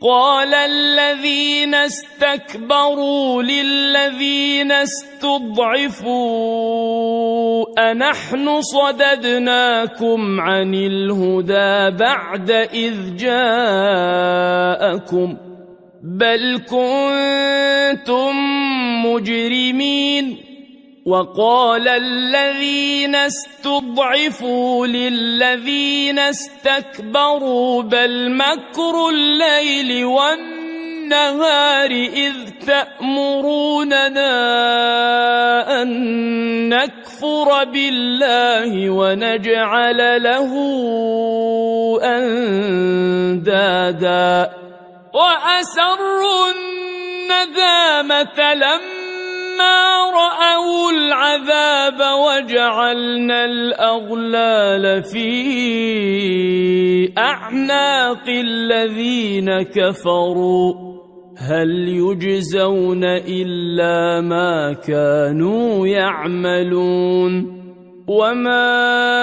قال الذين استكبروا للذين استضعفوا أنحن صددناكم عن الهدى بعد إذ جاءكم بل كنتم مجرمين وقال الذين استضعفوا للذين استكبروا بل مكر الليل والنهار إذ تأمروننا أن نكفر بالله ونجعل له أندادا وأسروا الندامة لما رأوا العذاب وجعلنا الأغلال في أعناق الذين كفروا هل يجزون إلا ما كانوا يعملون وما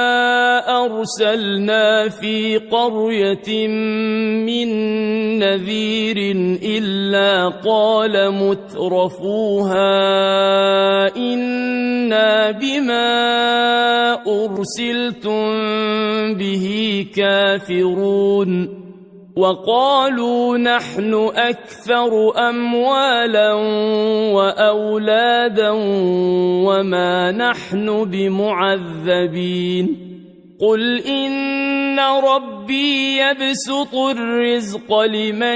أرسلنا في قرية من نذير إلا قال مترفوها إنا بما أرسلتم به كافرون وقالوا نحن أكثر أموالا وأولادا وما نحن بمعذبين قل إن ربي يبسط الرزق لمن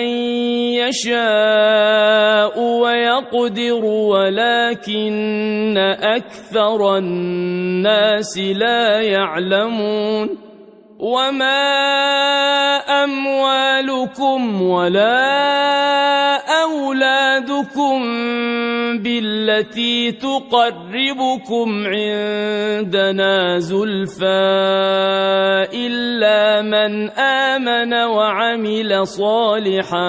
يشاء ويقدر ولكن أكثر الناس لا يعلمون وما أموالكم ولا أولادكم بالتي تقربكم عندنا زلفى إلا من آمن وعمل صالحا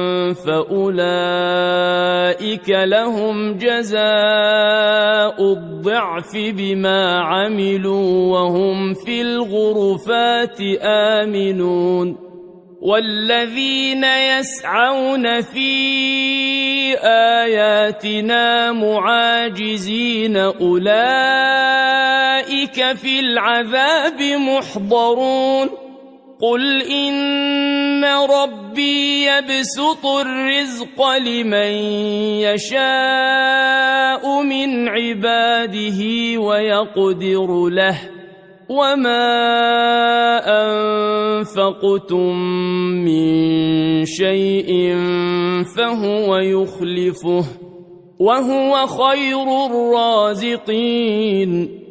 فأولئك لهم جزاء الضعف بما عملوا وهم في الغرفات آمنون والذين يسعون في آياتنا معاجزين أولئك في العذاب محضرون قل إن ربي يبسط الرزق لمن يشاء من عباده ويقدر له وما أنفقتم من شيء فهو يخلفه وهو خير الرازقين